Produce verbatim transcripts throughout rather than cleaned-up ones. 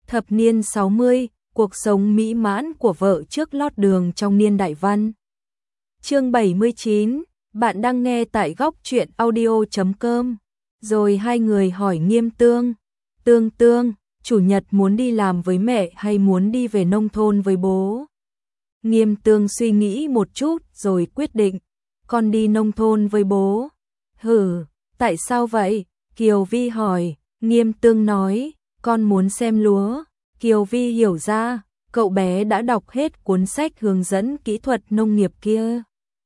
Thập niên sáu mươi, cuộc sống mỹ mãn của vợ trước lót đường trong niên đại văn. Chương bảy mươi chín, bạn đang nghe tại góc truyện audio chấm com. Rồi hai người hỏi Nghiêm Tương, Tương Tương, chủ nhật muốn đi làm với mẹ hay muốn đi về nông thôn với bố? Nghiêm Tương suy nghĩ một chút rồi quyết định, con đi nông thôn với bố. Hử, tại sao vậy? Kiều Vi hỏi. Nghiêm Tương nói, con muốn xem lúa. Kiều Vi hiểu ra, cậu bé đã đọc hết cuốn sách hướng dẫn kỹ thuật nông nghiệp kia.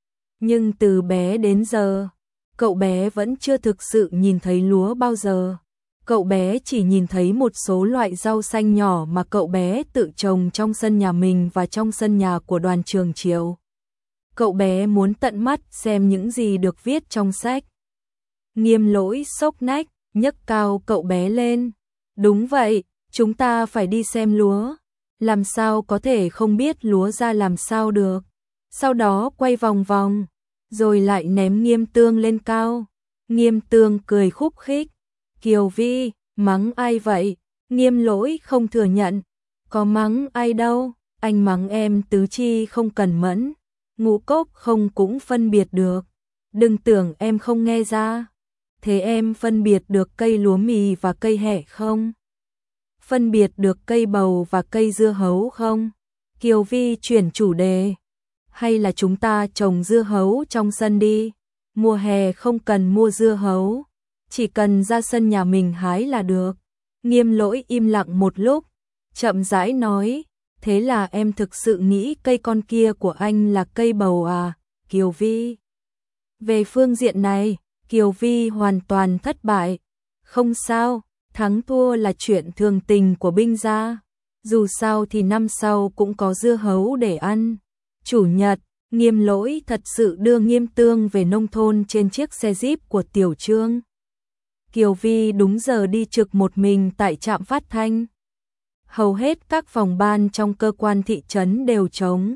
Nhưng từ bé đến giờ, cậu bé vẫn chưa thực sự nhìn thấy lúa bao giờ. Cậu bé chỉ nhìn thấy một số loại rau xanh nhỏ mà cậu bé tự trồng trong sân nhà mình và trong sân nhà của đoàn trường chiều. Cậu bé muốn tận mắt xem những gì được viết trong sách. Nghiêm Lỗi sốc nách, nhấc cao cậu bé lên. Đúng vậy, chúng ta phải đi xem lúa. Làm sao có thể không biết lúa ra làm sao được. Sau đó quay vòng vòng, rồi lại ném Nghiêm Tương lên cao. Nghiêm Tương cười khúc khích. Kiều Vi, mắng ai vậy? Nghiêm Lỗi không thừa nhận. Có mắng ai đâu, anh mắng em tứ chi không cần mẫn, ngũ cốc không cũng phân biệt được. Đừng tưởng em không nghe ra. Thế em phân biệt được cây lúa mì và cây hẹ không? Phân biệt được cây bầu và cây dưa hấu không? Kiều Vi chuyển chủ đề. Hay là chúng ta trồng dưa hấu trong sân đi? Mùa hè không cần mua dưa hấu, chỉ cần ra sân nhà mình hái là được. Nghiêm Lỗi im lặng một lúc, chậm rãi nói, thế là em thực sự nghĩ cây con kia của anh là cây bầu à, Kiều Vi? Về phương diện này, Kiều Vi hoàn toàn thất bại. Không sao, thắng thua là chuyện thường tình của binh gia. Dù sao thì năm sau cũng có dưa hấu để ăn. Chủ nhật, Nghiêm Lỗi thật sự đưa Nghiêm Tương về nông thôn trên chiếc xe Jeep của Tiểu Trương. Kiều Vi đúng giờ đi trực một mình tại trạm phát thanh. Hầu hết các phòng ban trong cơ quan thị trấn đều trống.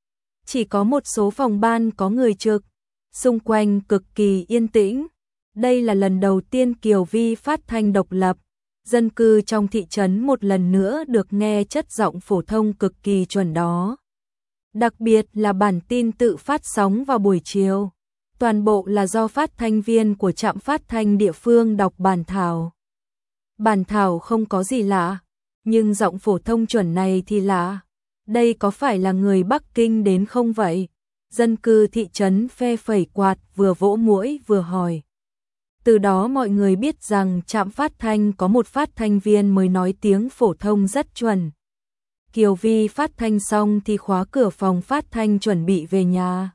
Chỉ có một số phòng ban có người trực. Xung quanh cực kỳ yên tĩnh. Đây là lần đầu tiên Kiều Vi phát thanh độc lập. Dân cư trong thị trấn một lần nữa được nghe chất giọng phổ thông cực kỳ chuẩn đó. Đặc biệt là bản tin tự phát sóng vào buổi chiều. Toàn bộ là do phát thanh viên của trạm phát thanh địa phương đọc bản thảo. Bản thảo không có gì lạ, nhưng giọng phổ thông chuẩn này thì lạ. Đây có phải là người Bắc Kinh đến không vậy? Dân cư thị trấn phe phẩy quạt vừa vỗ muỗi vừa hỏi. Từ đó mọi người biết rằng trạm phát thanh có một phát thanh viên mới nói tiếng phổ thông rất chuẩn. Kiều Vi phát thanh xong thì khóa cửa phòng phát thanh chuẩn bị về nhà.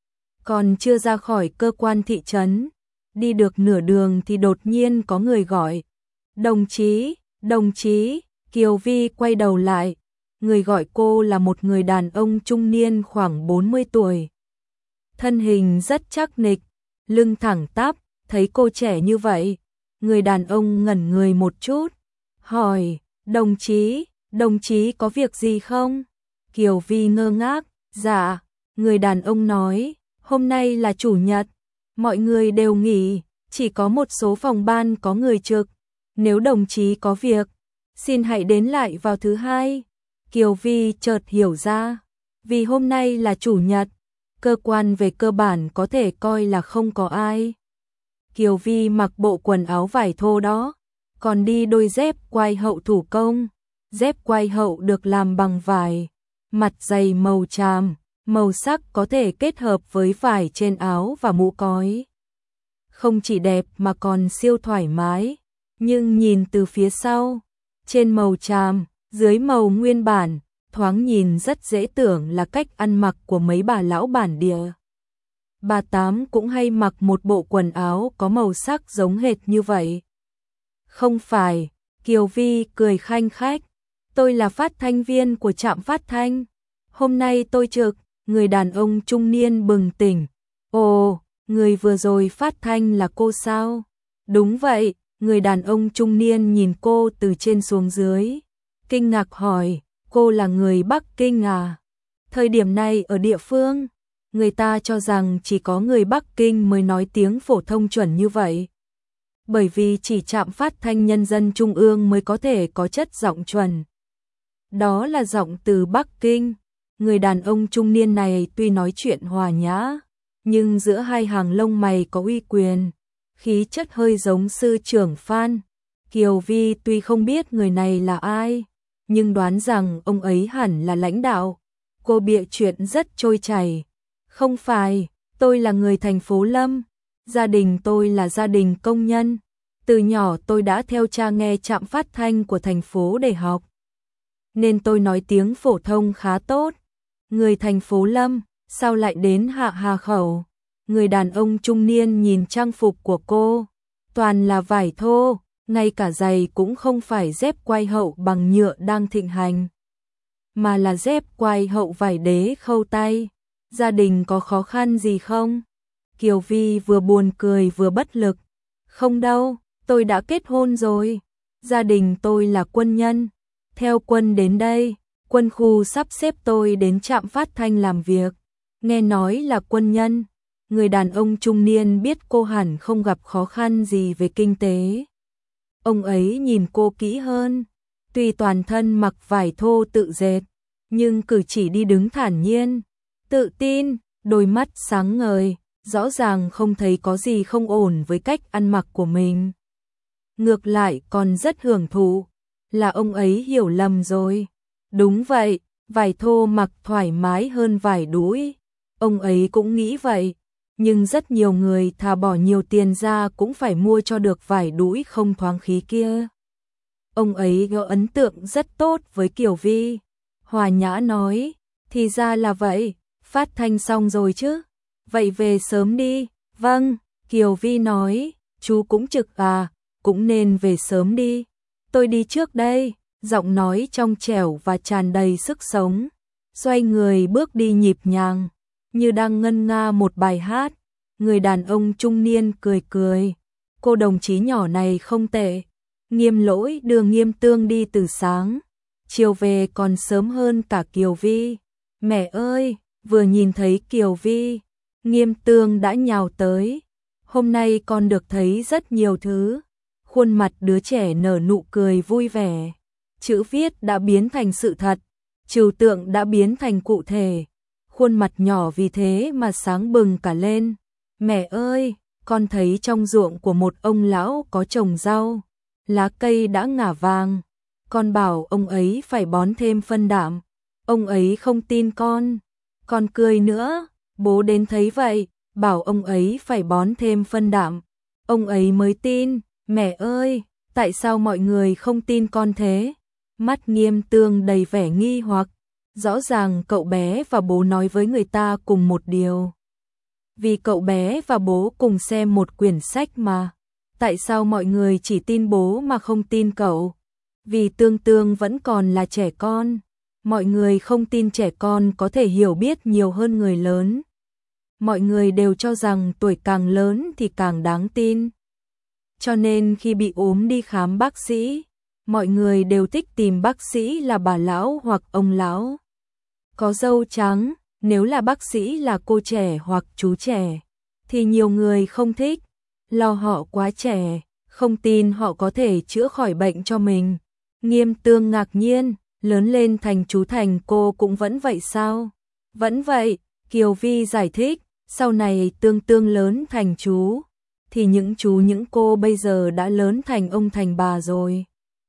Còn chưa ra khỏi cơ quan thị trấn, đi được nửa đường thì đột nhiên có người gọi. Đồng chí, đồng chí, Kiều Vi quay đầu lại. Người gọi cô là một người đàn ông trung niên khoảng bốn mươi tuổi. Thân hình rất chắc nịch, lưng thẳng tắp, thấy cô trẻ như vậy. Người đàn ông ngẩn người một chút, hỏi, đồng chí, đồng chí có việc gì không? Kiều Vi ngơ ngác, dạ, người đàn ông nói, hôm nay là chủ nhật, mọi người đều nghỉ, chỉ có một số phòng ban có người trực. Nếu đồng chí có việc, xin hãy đến lại vào thứ hai. Kiều Vi chợt hiểu ra, vì hôm nay là chủ nhật, cơ quan về cơ bản có thể coi là không có ai. Kiều Vi mặc bộ quần áo vải thô đó, còn đi đôi dép quai hậu thủ công. Dép quai hậu được làm bằng vải, mặt dày màu tràm, màu sắc có thể kết hợp với vải trên áo và mũ cói. Không chỉ đẹp mà còn siêu thoải mái, nhưng nhìn từ phía sau, trên màu tràm, dưới màu nguyên bản, thoáng nhìn rất dễ tưởng là cách ăn mặc của mấy bà lão bản địa. Bà Tám cũng hay mặc một bộ quần áo có màu sắc giống hệt như vậy. Không phải, Kiều Vi cười khanh khách. Tôi là phát thanh viên của trạm phát thanh. Hôm nay tôi trực. Người đàn ông trung niên bừng tỉnh. Ồ, người vừa rồi phát thanh là cô sao? Đúng vậy, người đàn ông trung niên nhìn cô từ trên xuống dưới. Kinh ngạc hỏi, cô là người Bắc Kinh à? Thời điểm này ở địa phương, người ta cho rằng chỉ có người Bắc Kinh mới nói tiếng phổ thông chuẩn như vậy. Bởi vì chỉ trạm phát thanh nhân dân trung ương mới có thể có chất giọng chuẩn. Đó là giọng từ Bắc Kinh. Người đàn ông trung niên này tuy nói chuyện hòa nhã, nhưng giữa hai hàng lông mày có uy quyền, khí chất hơi giống sư trưởng Phan. Kiều Vi tuy không biết người này là ai, nhưng đoán rằng ông ấy hẳn là lãnh đạo. Cô bịa chuyện rất trôi chảy. Không phải, tôi là người thành phố Lâm, gia đình tôi là gia đình công nhân. Từ nhỏ tôi đã theo cha nghe trạm phát thanh của thành phố để học, nên tôi nói tiếng phổ thông khá tốt. Người thành phố Lâm, sao lại đến Hạ Hà Khẩu? Người đàn ông trung niên nhìn trang phục của cô, toàn là vải thô, ngay cả giày cũng không phải dép quai hậu bằng nhựa đang thịnh hành, mà là dép quai hậu vải đế khâu tay. Gia đình có khó khăn gì không? Kiều Vi vừa buồn cười vừa bất lực. Không đâu, tôi đã kết hôn rồi. Gia đình tôi là quân nhân, theo quân đến đây. Quân khu sắp xếp tôi đến trạm phát thanh làm việc. Nghe nói là quân nhân. Người đàn ông trung niên biết cô hẳn không gặp khó khăn gì về kinh tế. Ông ấy nhìn cô kỹ hơn. Tuy toàn thân mặc vải thô tự dệt, nhưng cử chỉ đi đứng thản nhiên, tự tin, đôi mắt sáng ngời, rõ ràng không thấy có gì không ổn với cách ăn mặc của mình. Ngược lại còn rất hưởng thụ, là ông ấy hiểu lầm rồi. Đúng vậy, vải thô mặc thoải mái hơn vải đũi. Ông ấy cũng nghĩ vậy, nhưng rất nhiều người thà bỏ nhiều tiền ra cũng phải mua cho được vải đũi không thoáng khí kia. Ông ấy có ấn tượng rất tốt với Kiều Vi. Hòa nhã nói, thì ra là vậy, phát thanh xong rồi chứ? Vậy về sớm đi. Vâng, Kiều Vi nói, chú cũng trực à, cũng nên về sớm đi. Tôi đi trước đây, giọng nói trong trẻo và tràn đầy sức sống. Xoay người bước đi nhịp nhàng, như đang ngân nga một bài hát. Người đàn ông trung niên cười cười, cô đồng chí nhỏ này không tệ. Nghiêm Lỗi đưa Nghiêm Tương đi từ sáng, chiều về còn sớm hơn cả Kiều Vi. Mẹ ơi, vừa nhìn thấy Kiều Vi, Nghiêm Tương đã nhào tới. Hôm nay con được thấy rất nhiều thứ. Khuôn mặt đứa trẻ nở nụ cười vui vẻ. Chữ viết đã biến thành sự thật, trừu tượng đã biến thành cụ thể. Khuôn mặt nhỏ vì thế mà sáng bừng cả lên. Mẹ ơi, con thấy trong ruộng của một ông lão có trồng rau, lá cây đã ngả vàng. Con bảo ông ấy phải bón thêm phân đạm. Ông ấy không tin con. Con cười nữa, bố đến thấy vậy, bảo ông ấy phải bón thêm phân đạm. Ông ấy mới tin. Mẹ ơi, tại sao mọi người không tin con thế? Mắt Nghiêm Tương đầy vẻ nghi hoặc. Rõ ràng cậu bé và bố nói với người ta cùng một điều. Vì cậu bé và bố cùng xem một quyển sách mà. Tại sao mọi người chỉ tin bố mà không tin cậu? Vì Tương Tương vẫn còn là trẻ con. Mọi người không tin trẻ con có thể hiểu biết nhiều hơn người lớn. Mọi người đều cho rằng tuổi càng lớn thì càng đáng tin. Cho nên khi bị ốm đi khám bác sĩ, mọi người đều thích tìm bác sĩ là bà lão hoặc ông lão có râu trắng. Nếu là bác sĩ là cô trẻ hoặc chú trẻ, thì nhiều người không thích, lo họ quá trẻ, không tin họ có thể chữa khỏi bệnh cho mình. Nghiêm Tương ngạc nhiên, lớn lên thành chú thành cô cũng vẫn vậy sao? Vẫn vậy, Kiều Vi giải thích, sau này Tương Tương lớn thành chú, thì những chú những cô bây giờ đã lớn thành ông thành bà rồi.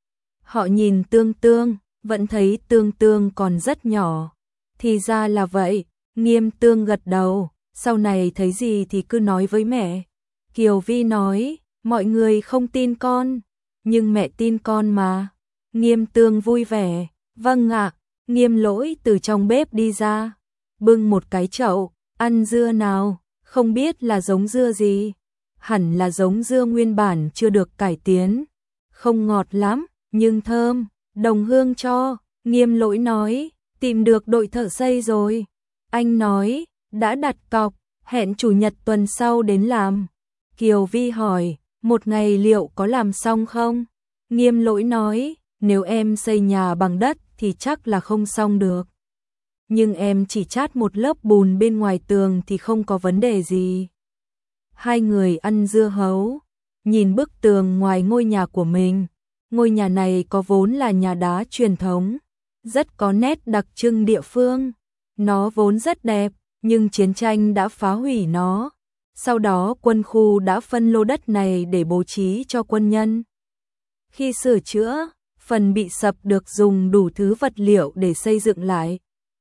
Họ nhìn Tương Tương, vẫn thấy Tương Tương còn rất nhỏ. Thì ra là vậy, Nghiêm Tương gật đầu, sau này thấy gì thì cứ nói với mẹ. Kiều Vi nói, mọi người không tin con, nhưng mẹ tin con mà. Nghiêm Tương vui vẻ, vâng ạ. Nghiêm Lỗi từ trong bếp đi ra, bưng một cái chậu, ăn dưa nào, không biết là giống dưa gì. Hẳn là giống dưa nguyên bản chưa được cải tiến, không ngọt lắm, nhưng thơm. Đồng Hương cho. Nghiêm Lỗi nói, tìm được đội thợ xây rồi. Anh nói, đã đặt cọc, hẹn chủ nhật tuần sau đến làm. Kiều Vi hỏi, một ngày liệu có làm xong không? Nghiêm Lỗi nói, nếu em xây nhà bằng đất thì chắc là không xong được. Nhưng em chỉ chát một lớp bùn bên ngoài tường thì không có vấn đề gì. Hai người ăn dưa hấu, nhìn bức tường ngoài ngôi nhà của mình. Ngôi nhà này có vốn là nhà đá truyền thống, rất có nét đặc trưng địa phương. Nó vốn rất đẹp, nhưng chiến tranh đã phá hủy nó. Sau đó quân khu đã phân lô đất này để bố trí cho quân nhân. Khi sửa chữa, phần bị sập được dùng đủ thứ vật liệu để xây dựng lại.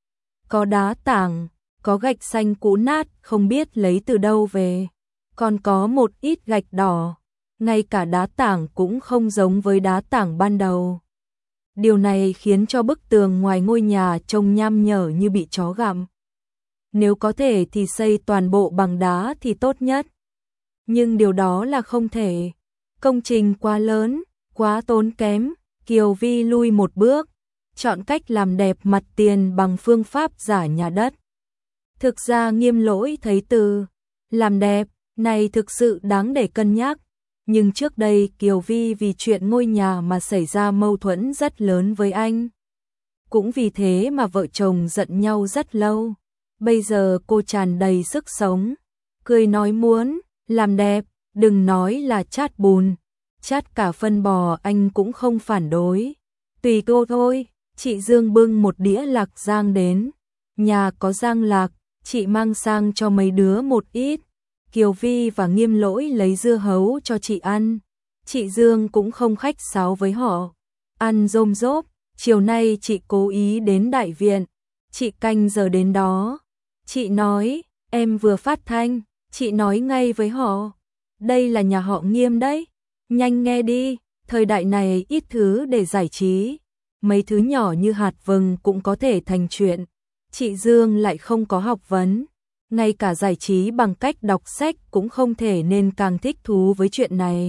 Có đá tảng, có gạch xanh cũ nát không biết lấy từ đâu về, còn có một ít gạch đỏ, ngay cả đá tảng cũng không giống với đá tảng ban đầu. Điều này khiến cho bức tường ngoài ngôi nhà trông nham nhở như bị chó gặm. Nếu có thể thì xây toàn bộ bằng đá thì tốt nhất. Nhưng điều đó là không thể. Công trình quá lớn, quá tốn kém, Kiều Vi lui một bước, chọn cách làm đẹp mặt tiền bằng phương pháp giả nhà đất. Thực ra Nghiêm Lỗi thấy từ làm đẹp này thực sự đáng để cân nhắc, nhưng trước đây Kiều Vi vì chuyện ngôi nhà mà xảy ra mâu thuẫn rất lớn với anh. Cũng vì thế mà vợ chồng giận nhau rất lâu. Bây giờ cô tràn đầy sức sống, cười nói muốn làm đẹp, đừng nói là chát bùn, chát cả phân bò anh cũng không phản đối. Tùy cô thôi. Chị Dương bưng một đĩa lạc rang đến. Nhà có rang lạc, chị mang sang cho mấy đứa một ít. Kiều Vi và Nghiêm Lỗi lấy dưa hấu cho chị ăn. Chị Dương cũng không khách sáo với họ. Ăn rôm rốp, chiều nay chị cố ý đến đại viện. Chị canh giờ đến đó. Chị nói, em vừa phát thanh, chị nói ngay với họ. Đây là nhà họ Nghiêm đấy. Nhanh nghe đi, thời đại này ít thứ để giải trí. Mấy thứ nhỏ như hạt vừng cũng có thể thành chuyện. Chị Dương lại không có học vấn, ngay cả giải trí bằng cách đọc sách cũng không thể nên càng thích thú với chuyện này.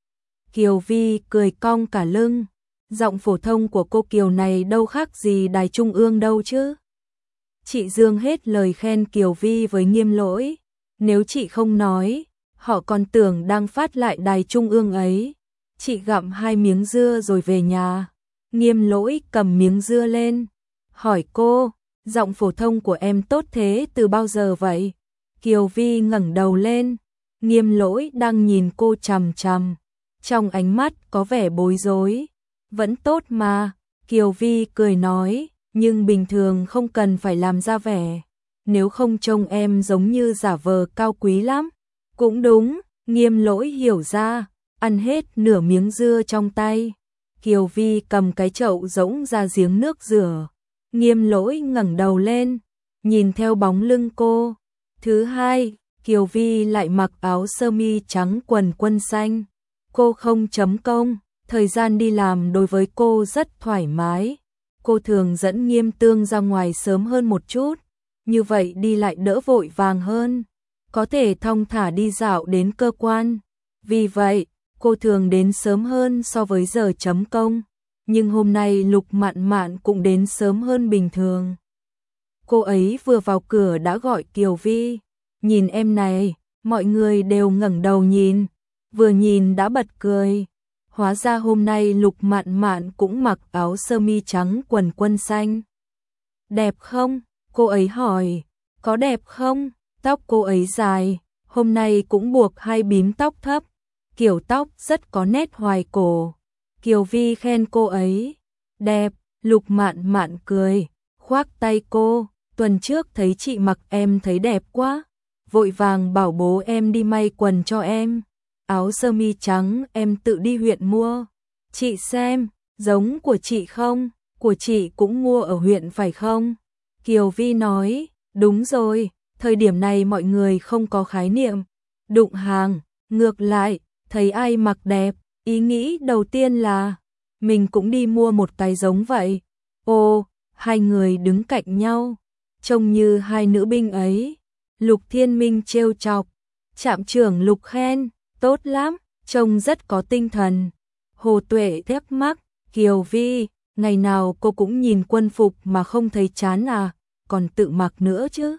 Kiều Vi cười cong cả lưng, giọng phổ thông của cô Kiều này đâu khác gì đài trung ương đâu chứ. Chị Dương hết lời khen Kiều Vi với Nghiêm Lỗi, nếu chị không nói, họ còn tưởng đang phát lại đài trung ương ấy. Chị gặm hai miếng dưa rồi về nhà. Nghiêm Lỗi cầm miếng dưa lên, hỏi cô, giọng phổ thông của em tốt thế từ bao giờ vậy? Kiều Vi ngẩng đầu lên, Nghiêm Lỗi đang nhìn cô chằm chằm, trong ánh mắt có vẻ bối rối. Vẫn tốt mà, Kiều Vi cười nói, nhưng bình thường không cần phải làm ra vẻ, nếu không trông em giống như giả vờ cao quý lắm. Cũng đúng, Nghiêm Lỗi hiểu ra, ăn hết nửa miếng dưa trong tay. Kiều Vi cầm cái chậu rỗng ra giếng nước rửa. Nghiêm Lỗi ngẩng đầu lên, nhìn theo bóng lưng cô. Thứ hai, Kiều Vi lại mặc áo sơ mi trắng quần quân xanh. Cô không chấm công, thời gian đi làm đối với cô rất thoải mái. Cô thường dẫn Nghiêm Tương ra ngoài sớm hơn một chút, như vậy đi lại đỡ vội vàng hơn, có thể thong thả đi dạo đến cơ quan. Vì vậy, cô thường đến sớm hơn so với giờ chấm công, nhưng hôm nay Lục Mạn Mạn cũng đến sớm hơn bình thường. Cô ấy vừa vào cửa đã gọi Kiều Vi, nhìn em này, mọi người đều ngẩng đầu nhìn, vừa nhìn đã bật cười. Hóa ra hôm nay Lục Mạn Mạn cũng mặc áo sơ mi trắng quần quân xanh. Đẹp không? Cô ấy hỏi. Có đẹp không? Tóc cô ấy dài, hôm nay cũng buộc hai bím tóc thấp. Kiểu tóc rất có nét hoài cổ. Kiều Vi khen cô ấy. Đẹp, Lục Mạn Mạn cười, khoác tay cô. Tuần trước thấy chị mặc em thấy đẹp quá. Vội vàng bảo bố em đi may quần cho em. Áo sơ mi trắng em tự đi huyện mua. Chị xem, giống của chị không? Của chị cũng mua ở huyện phải không? Kiều Vi nói, đúng rồi, thời điểm này mọi người không có khái niệm đụng hàng, ngược lại, thấy ai mặc đẹp, ý nghĩ đầu tiên là mình cũng đi mua một cái giống vậy. Ô, hai người đứng cạnh nhau, trông như hai nữ binh ấy. Lục Thiên Minh trêu chọc, trạm trưởng Lục khen, tốt lắm, trông rất có tinh thần. Hồ Tuệ thép mắc, Kiều Vi, ngày nào cô cũng nhìn quân phục mà không thấy chán à, còn tự mặc nữa chứ.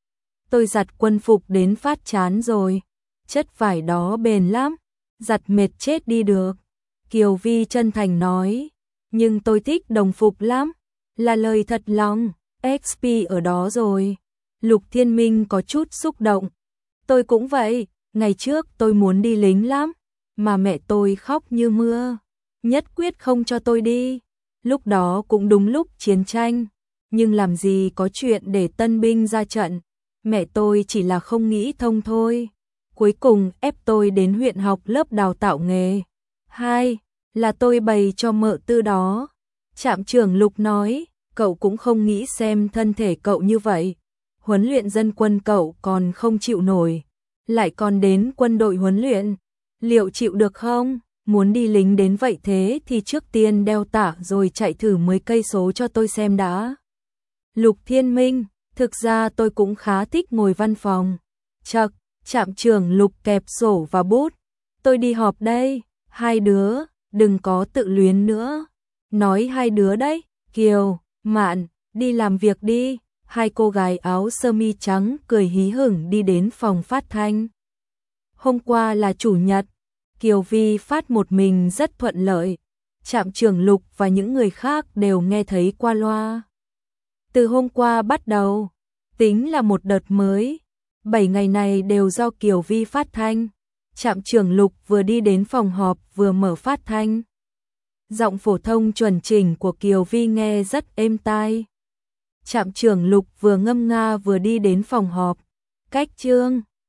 Tôi giặt quân phục đến phát chán rồi, chất vải đó bền lắm, giặt mệt chết đi được. Kiều Vi chân thành nói, nhưng tôi thích đồng phục lắm, là lời thật lòng, ích pê ở đó rồi. Lục Thiên Minh có chút xúc động, tôi cũng vậy, ngày trước tôi muốn đi lính lắm, mà mẹ tôi khóc như mưa, nhất quyết không cho tôi đi. lúc đó cũng đúng lúc chiến tranh, nhưng làm gì có chuyện để tân binh ra trận, mẹ tôi chỉ là không nghĩ thông thôi. Cuối cùng ép tôi đến huyện học lớp đào tạo nghề. Hai là tôi bày cho mợ tư đó. Trạm trưởng Lục nói, cậu cũng không nghĩ xem thân thể cậu như vậy. Huấn luyện dân quân cậu còn không chịu nổi, lại còn đến quân đội huấn luyện, liệu chịu được không? Muốn đi lính đến vậy thế thì trước tiên đeo tả rồi chạy thử mười cây số cho tôi xem đã. Lục Thiên Minh, thực ra tôi cũng khá thích ngồi văn phòng. Chậc, trạm trưởng Lục kẹp sổ và bút. Tôi đi họp đây, hai đứa, đừng có tự luyến nữa. Nói hai đứa đấy, Kiều, Mạn, đi làm việc đi. Hai cô gái áo sơ mi trắng cười hí hửng đi đến phòng phát thanh. Hôm qua là chủ nhật, Kiều Vi phát một mình rất thuận lợi. Trạm trưởng Lục và những người khác đều nghe thấy qua loa. Từ hôm qua bắt đầu, tính là một đợt mới. Bảy ngày này đều do Kiều Vi phát thanh. Trạm trưởng Lục vừa đi đến phòng họp vừa mở phát thanh. Giọng phổ thông chuẩn chỉnh của Kiều Vi nghe rất êm tai. Trạm trưởng Lục vừa ngâm nga vừa đi đến phòng họp. Cách chương